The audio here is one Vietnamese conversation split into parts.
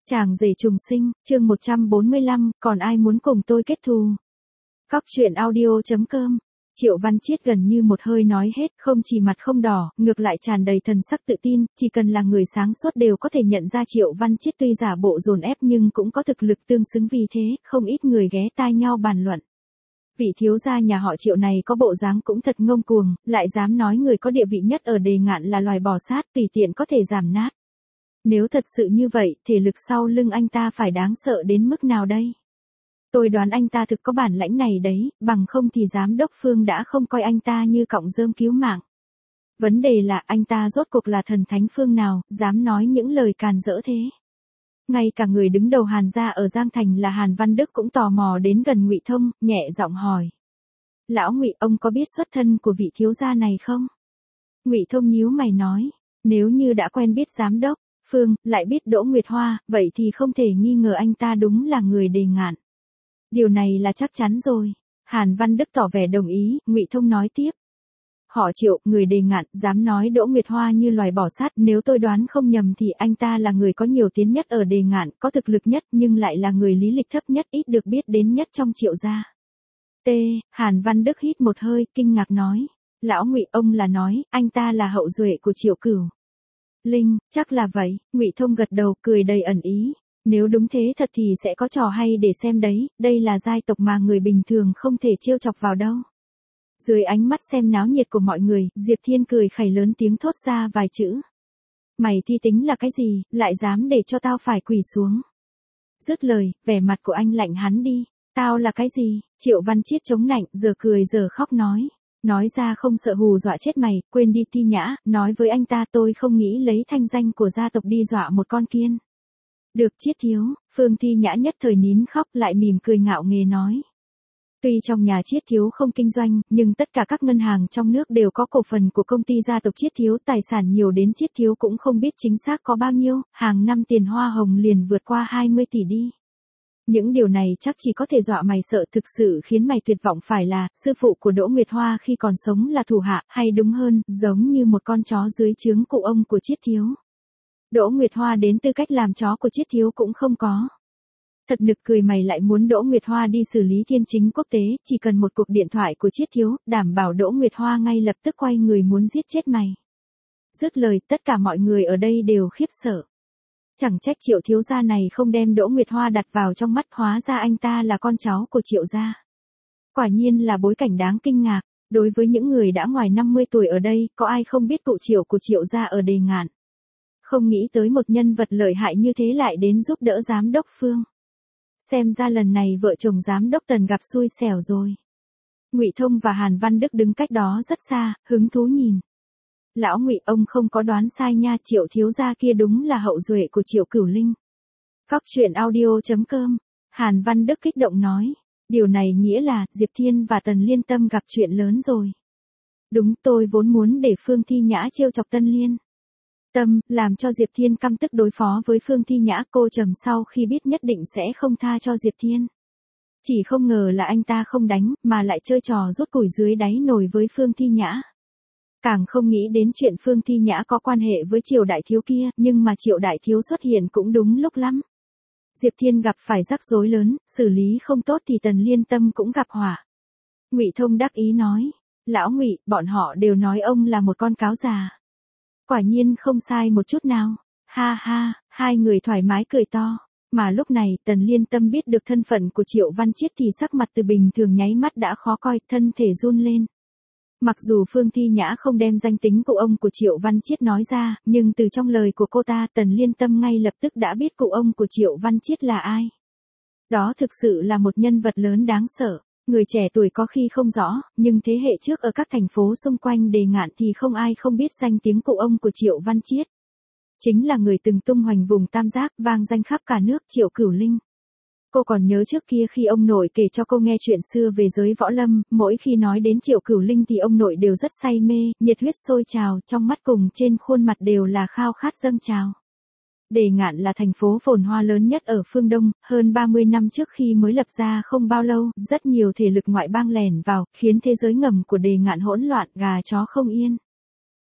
Chàng rể trùng sinh, chương 145, còn ai muốn cùng tôi kết thù? Góc truyện audio.com. Triệu Văn Chiết gần như một hơi nói hết, không chỉ mặt không đỏ, ngược lại tràn đầy thần sắc tự tin, chỉ cần là người sáng suốt đều có thể nhận ra Triệu Văn Chiết tuy giả bộ dồn ép nhưng cũng có thực lực tương xứng, vì thế, không ít người ghé tai nhau bàn luận. Vị thiếu gia nhà họ Triệu này có bộ dáng cũng thật ngông cuồng, lại dám nói người có địa vị nhất ở Đề Ngạn là loài bò sát, tùy tiện có thể giảm nát. Nếu thật sự như vậy, thể lực sau lưng anh ta phải đáng sợ đến mức nào đây? Tôi đoán anh ta thực có bản lãnh này đấy, bằng không thì giám đốc Phương đã không coi anh ta như cọng rơm cứu mạng. Vấn đề là anh ta rốt cuộc là thần thánh phương nào, dám nói những lời càn rỡ thế. Ngay cả người đứng đầu Hàn gia ở Giang Thành là Hàn Văn Đức cũng tò mò đến gần Ngụy Thông, nhẹ giọng hỏi. Lão Ngụy, ông có biết xuất thân của vị thiếu gia này không? Ngụy Thông nhíu mày nói, nếu như đã quen biết giám đốc Phương, lại biết Đỗ Nguyệt Hoa, vậy thì không thể nghi ngờ anh ta đúng là người Đề Ngạn. Điều này là chắc chắn rồi. Hàn Văn Đức tỏ vẻ đồng ý, Ngụy Thông nói tiếp. Họ Triệu, người Đề Ngạn, dám nói Đỗ Nguyệt Hoa như loài bò sát, nếu tôi đoán không nhầm thì anh ta là người có nhiều tiếng nhất ở Đề Ngạn, có thực lực nhất nhưng lại là người lý lịch thấp nhất, ít được biết đến nhất trong Triệu gia. Hàn Văn Đức hít một hơi, kinh ngạc nói. Lão Ngụy, ông là nói, anh ta là hậu duệ của Triệu Cửu Linh, chắc là vậy, Ngụy Thông gật đầu, cười đầy ẩn ý. Nếu đúng thế thật thì sẽ có trò hay để xem đấy, đây là giai tộc mà người bình thường không thể trêu chọc vào đâu. Dưới ánh mắt xem náo nhiệt của mọi người, Diệp Thiên cười khẩy lớn tiếng thốt ra vài chữ. Mày thi tính là cái gì, lại dám để cho tao phải quỳ xuống. Dứt lời, vẻ mặt của anh lạnh hắn đi. Tao là cái gì? Triệu Văn Chiết chống nạnh, giờ cười giờ khóc nói. Nói ra không sợ hù dọa chết mày, quên đi Ti Nhã, nói với anh ta tôi không nghĩ lấy thanh danh của gia tộc đi dọa một con kiên. Được Chiết thiếu, Phương Ti Nhã nhất thời nín khóc lại mỉm cười ngạo nghễ nói. Tuy trong nhà Chiết thiếu không kinh doanh, nhưng tất cả các ngân hàng trong nước đều có cổ phần của công ty gia tộc Chiết thiếu, tài sản nhiều đến Chiết thiếu cũng không biết chính xác có bao nhiêu, hàng năm tiền hoa hồng liền vượt qua 20 tỷ đi. Những điều này chắc chỉ có thể dọa mày sợ, thực sự khiến mày tuyệt vọng phải là, sư phụ của Đỗ Nguyệt Hoa khi còn sống là thủ hạ, hay đúng hơn, giống như một con chó dưới trướng cụ ông của Chiết thiếu. Đỗ Nguyệt Hoa đến tư cách làm chó của Chiết thiếu cũng không có. Thật nực cười, mày lại muốn Đỗ Nguyệt Hoa đi xử lý thiên chính quốc tế, chỉ cần một cuộc điện thoại của Chiết thiếu, đảm bảo Đỗ Nguyệt Hoa ngay lập tức quay người muốn giết chết mày. Dứt lời, tất cả mọi người ở đây đều khiếp sợ. Chẳng trách Triệu thiếu gia này không đem Đỗ Nguyệt Hoa đặt vào trong mắt, hóa ra anh ta là con cháu của Triệu gia. Quả nhiên là bối cảnh đáng kinh ngạc, đối với những người đã ngoài 50 tuổi ở đây, có ai không biết cụ Triệu của Triệu gia ở Đề Ngạn. Không nghĩ tới một nhân vật lợi hại như thế lại đến giúp đỡ giám đốc Phương. Xem ra lần này vợ chồng giám đốc Tần gặp xui xẻo rồi. Ngụy Thông và Hàn Văn Đức đứng cách đó rất xa, hứng thú nhìn. Lão Ngụy, ông không có đoán sai nha, Triệu thiếu gia kia đúng là hậu duệ của Triệu Cửu Linh. Góc truyện audio.com. Hàn Văn Đức kích động nói. Điều này nghĩa là, Diệp Thiên và Tần Liên Tâm gặp chuyện lớn rồi. Đúng, tôi vốn muốn để Phương Thi Nhã trêu chọc Tân Liên Tâm, làm cho Diệp Thiên căm tức đối phó với Phương Thi Nhã, cô trầm sau khi biết nhất định sẽ không tha cho Diệp Thiên. Chỉ không ngờ là anh ta không đánh, mà lại chơi trò rút củi dưới đáy nồi với Phương Thi Nhã. Càng không nghĩ đến chuyện Phương Thi Nhã có quan hệ với Triệu đại thiếu kia, nhưng mà Triệu đại thiếu xuất hiện cũng đúng lúc lắm. Diệp Thiên gặp phải rắc rối lớn, xử lý không tốt thì Tần Liên Tâm cũng gặp họa. Ngụy Thông đắc ý nói, lão Ngụy, bọn họ đều nói ông là một con cáo già. Quả nhiên không sai một chút nào. Ha ha, hai người thoải mái cười to. Mà lúc này Tần Liên Tâm biết được thân phận của Triệu Văn Chiết thì sắc mặt từ bình thường nháy mắt đã khó coi, thân thể run lên. Mặc dù Phương Thi Nhã không đem danh tính cụ ông của Triệu Văn Chiết nói ra, nhưng từ trong lời của cô ta Tần Liên Tâm ngay lập tức đã biết cụ ông của Triệu Văn Chiết là ai. Đó thực sự là một nhân vật lớn đáng sợ. Người trẻ tuổi có khi không rõ, nhưng thế hệ trước ở các thành phố xung quanh Đề Ngạn thì không ai không biết danh tiếng cụ ông của Triệu Văn Chiết. Chính là người từng tung hoành vùng Tam Giác, vang danh khắp cả nước, Triệu Cửu Linh. Cô còn nhớ trước kia khi ông nội kể cho cô nghe chuyện xưa về giới võ lâm, mỗi khi nói đến Triệu Cửu Linh thì ông nội đều rất say mê, nhiệt huyết sôi trào, trong mắt cùng trên khuôn mặt đều là khao khát dâng trào. Đề Ngạn là thành phố phồn hoa lớn nhất ở phương Đông, hơn 30 năm trước khi mới lập ra không bao lâu, rất nhiều thể lực ngoại bang lẻn vào, khiến thế giới ngầm của Đề Ngạn hỗn loạn, gà chó không yên.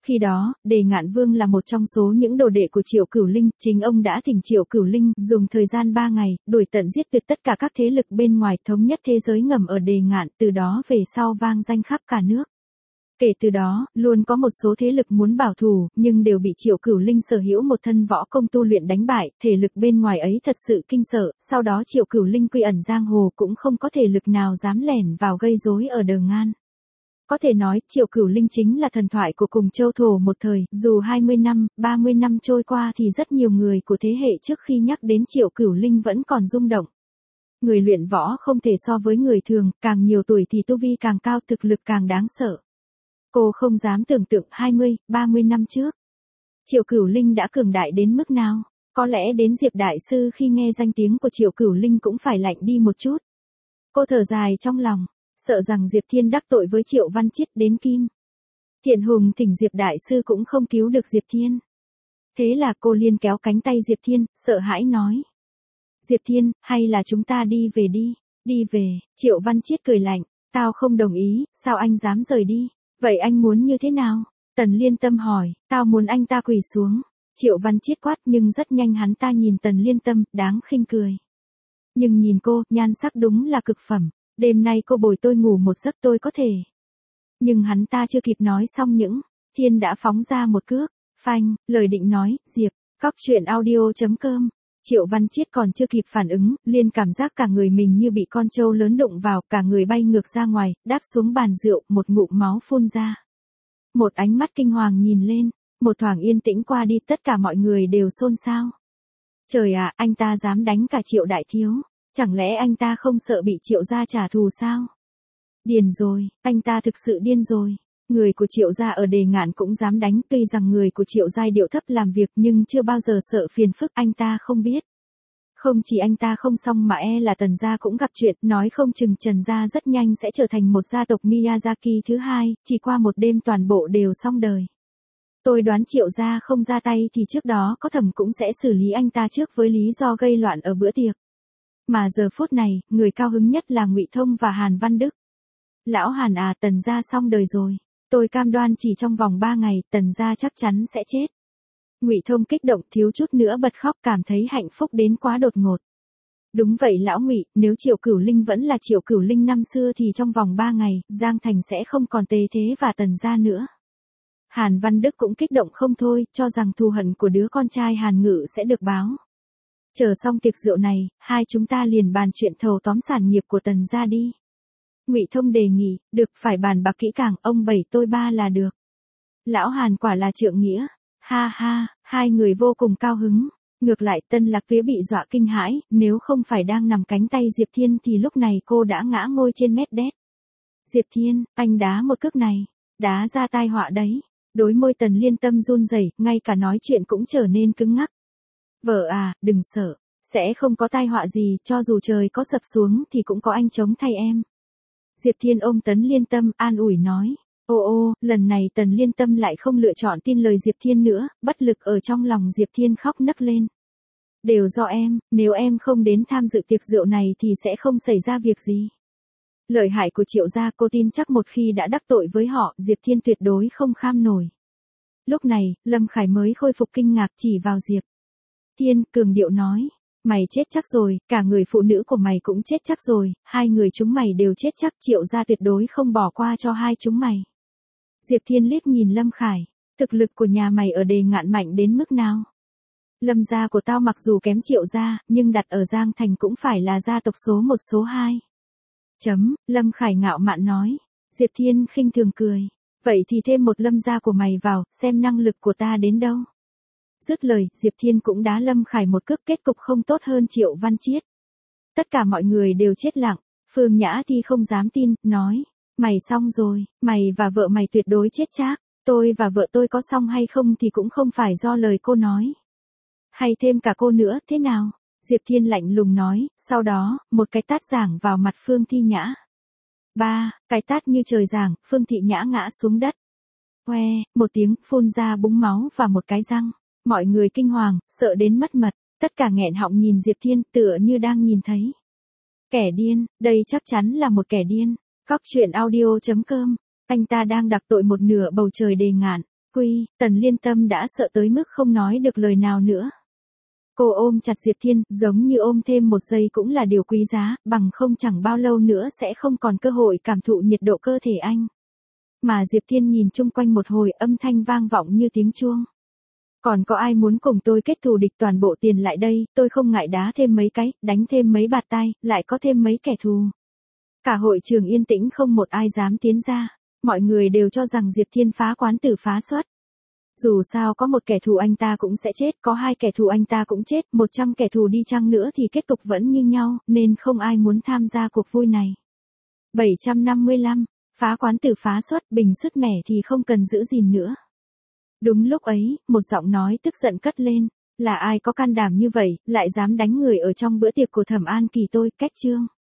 Khi đó, Đề Ngạn Vương là một trong số những đồ đệ của Triệu Cửu Linh, chính ông đã thỉnh Triệu Cửu Linh dùng thời gian 3 ngày, đuổi tận giết tuyệt tất cả các thế lực bên ngoài, thống nhất thế giới ngầm ở Đề Ngạn, từ đó về sau vang danh khắp cả nước. Kể từ đó, luôn có một số thế lực muốn bảo thủ, nhưng đều bị Triệu Cửu Linh sở hữu một thân võ công tu luyện đánh bại, thể lực bên ngoài ấy thật sự kinh sợ, sau đó Triệu Cửu Linh quy ẩn giang hồ cũng không có thể lực nào dám lẻn vào gây rối ở Đờ Ngan. Có thể nói, Triệu Cửu Linh chính là thần thoại của cùng châu thổ một thời, dù 20 năm, 30 năm trôi qua thì rất nhiều người của thế hệ trước khi nhắc đến Triệu Cửu Linh vẫn còn rung động. Người luyện võ không thể so với người thường, càng nhiều tuổi thì tu vi càng cao, thực lực càng đáng sợ. Cô không dám tưởng tượng 20, 30 năm trước. Triệu Cửu Linh đã cường đại đến mức nào, có lẽ đến Diệp Đại Sư khi nghe danh tiếng của Triệu Cửu Linh cũng phải lạnh đi một chút. Cô thở dài trong lòng, sợ rằng Diệp Thiên đắc tội với Triệu Văn Chiết đến kim. Thiện Hùng thỉnh Diệp Đại Sư cũng không cứu được Diệp Thiên. Thế là cô liền kéo cánh tay Diệp Thiên, sợ hãi nói. Diệp Thiên, hay là chúng ta đi về đi, đi về, Triệu Văn Chiết cười lạnh, tao không đồng ý, sao anh dám rời đi, vậy anh muốn như thế nào? Tần Liên Tâm hỏi, tao muốn anh ta quỳ xuống. Triệu Văn Chiết quát nhưng rất nhanh hắn ta nhìn Tần Liên Tâm, đáng khinh cười. Nhưng nhìn cô, nhan sắc đúng là cực phẩm, đêm nay cô bồi tôi ngủ một giấc tôi có thể. Nhưng hắn ta chưa kịp nói xong những, Thiên đã phóng ra một cước, phanh, lời định nói, Diệp, Cóc Truyện Audio.com. Triệu Văn Chiết còn chưa kịp phản ứng, liền cảm giác cả người mình như bị con trâu lớn đụng vào, cả người bay ngược ra ngoài, đáp xuống bàn rượu, một ngụm máu phun ra. Một ánh mắt kinh hoàng nhìn lên, một thoáng yên tĩnh qua đi, tất cả mọi người đều xôn xao. Trời ạ, anh ta dám đánh cả Triệu đại thiếu, chẳng lẽ anh ta không sợ bị Triệu gia trả thù sao? Điên rồi, anh ta thực sự điên rồi. Người của Triệu gia ở Đề Ngạn cũng dám đánh, tuy rằng người của Triệu gia điệu thấp làm việc nhưng chưa bao giờ sợ phiền phức, anh ta không biết. Không chỉ anh ta không xong mà là Tần gia cũng gặp chuyện, nói không chừng Trần gia rất nhanh sẽ trở thành một gia tộc Miyazaki thứ hai, chỉ qua một đêm toàn bộ đều xong đời. Tôi đoán Triệu gia không ra tay thì trước đó có Thẩm cũng sẽ xử lý anh ta trước với lý do gây loạn ở bữa tiệc. Mà giờ phút này, người cao hứng nhất là Ngụy Thông và Hàn Văn Đức. Lão Hàn à, Tần gia xong đời rồi. Tôi cam đoan chỉ trong vòng 3 ngày, Tần gia chắc chắn sẽ chết. Ngụy Thông kích động thiếu chút nữa bật khóc, cảm thấy hạnh phúc đến quá đột ngột. Đúng vậy lão Ngụy, nếu Triệu Cửu Linh vẫn là Triệu Cửu Linh năm xưa thì trong vòng 3 ngày, Giang Thành sẽ không còn Tề Thế và Tần gia nữa. Hàn Văn Đức cũng kích động không thôi, cho rằng thù hận của đứa con trai Hàn Ngự sẽ được báo. Chờ xong tiệc rượu này, hai chúng ta liền bàn chuyện thầu tóm sản nghiệp của Tần gia đi. Ngụy Thông đề nghị, được, phải bàn bạc kỹ càng, ông bảy tôi ba là được. Lão Hàn quả là trượng nghĩa. Ha ha, hai người vô cùng cao hứng. Ngược lại Tân Lạc Tía bị dọa kinh hãi, nếu không phải đang nằm cánh tay Diệp Thiên thì lúc này cô đã ngã ngôi trên mét đét. Diệp Thiên, anh đá một cước này, đá ra tai họa đấy. Đôi môi Tần Liên Tâm run rẩy, ngay cả nói chuyện cũng trở nên cứng ngắc. Vợ à, đừng sợ, sẽ không có tai họa gì, cho dù trời có sập xuống thì cũng có anh chống thay em. Diệp Thiên ôm Tần Liên Tâm, an ủi nói. Ô, lần này Tần Liên Tâm lại không lựa chọn tin lời Diệp Thiên nữa, bất lực ở trong lòng Diệp Thiên khóc nấc lên. Đều do em, nếu em không đến tham dự tiệc rượu này thì sẽ không xảy ra việc gì. Lợi hại của Triệu gia cô tin chắc một khi đã đắc tội với họ, Diệp Thiên tuyệt đối không kham nổi. Lúc này, Lâm Khải mới khôi phục kinh ngạc chỉ vào Diệp Thiên, cường điệu nói. Mày chết chắc rồi, cả người phụ nữ của mày cũng chết chắc rồi, hai người chúng mày đều chết chắc, Triệu gia tuyệt đối không bỏ qua cho hai chúng mày. Diệp Thiên liếc nhìn Lâm Khải, thực lực của nhà mày ở Đề Ngạn mạnh đến mức nào? Lâm gia của tao mặc dù kém Triệu gia, nhưng đặt ở Giang Thành cũng phải là gia tộc số 1 số 2. Lâm Khải ngạo mạn nói. Diệp Thiên khinh thường cười. Vậy thì thêm một Lâm gia của mày vào, xem năng lực của ta đến đâu. Dứt lời, Diệp Thiên cũng đá Lâm Khải một cước, kết cục không tốt hơn Triệu Văn Chiết. Tất cả mọi người đều chết lặng, Phương Nhã thì không dám tin, nói. Mày xong rồi, mày và vợ mày tuyệt đối chết chắc, tôi và vợ tôi có xong hay không thì cũng không phải do lời cô nói. Hay thêm cả cô nữa, thế nào? Diệp Thiên lạnh lùng nói, sau đó, một cái tát giảng vào mặt Phương Thi Nhã. Cái tát như trời giảng, Phương Thị Nhã ngã xuống đất. Oe, một tiếng, phun ra búng máu và một cái răng. Mọi người kinh hoàng, sợ đến mất mật, tất cả nghẹn họng nhìn Diệp Thiên tựa như đang nhìn thấy. Kẻ điên, đây chắc chắn là một kẻ điên. Cóc Truyện Audio.com, anh ta đang đặc tội một nửa bầu trời Đề Ngạn. quy, Tần Liên Tâm đã sợ tới mức không nói được lời nào nữa. Cô ôm chặt Diệp Thiên, giống như ôm thêm một giây cũng là điều quý giá, bằng không chẳng bao lâu nữa sẽ không còn cơ hội cảm thụ nhiệt độ cơ thể anh. Mà Diệp Thiên nhìn chung quanh một hồi, âm thanh vang vọng như tiếng chuông. Còn có ai muốn cùng tôi kết thù địch, toàn bộ tiền lại đây, tôi không ngại đá thêm mấy cái, đánh thêm mấy bạt tai, lại có thêm mấy kẻ thù. Cả hội trường yên tĩnh, không một ai dám tiến ra. Mọi người đều cho rằng Diệp Thiên phá quán tử phá xuất. Dù sao có một kẻ thù anh ta cũng sẽ chết, có hai kẻ thù anh ta cũng chết, 100 kẻ thù đi chăng nữa thì kết cục vẫn như nhau, nên không ai muốn tham gia cuộc vui này. 755, phá quán tử phá xuất, bình sứt mẻ thì không cần giữ gìn nữa. Đúng lúc ấy, một giọng nói tức giận cất lên, là ai có can đảm như vậy, lại dám đánh người ở trong bữa tiệc của Thẩm An Kỳ tôi, cách chương.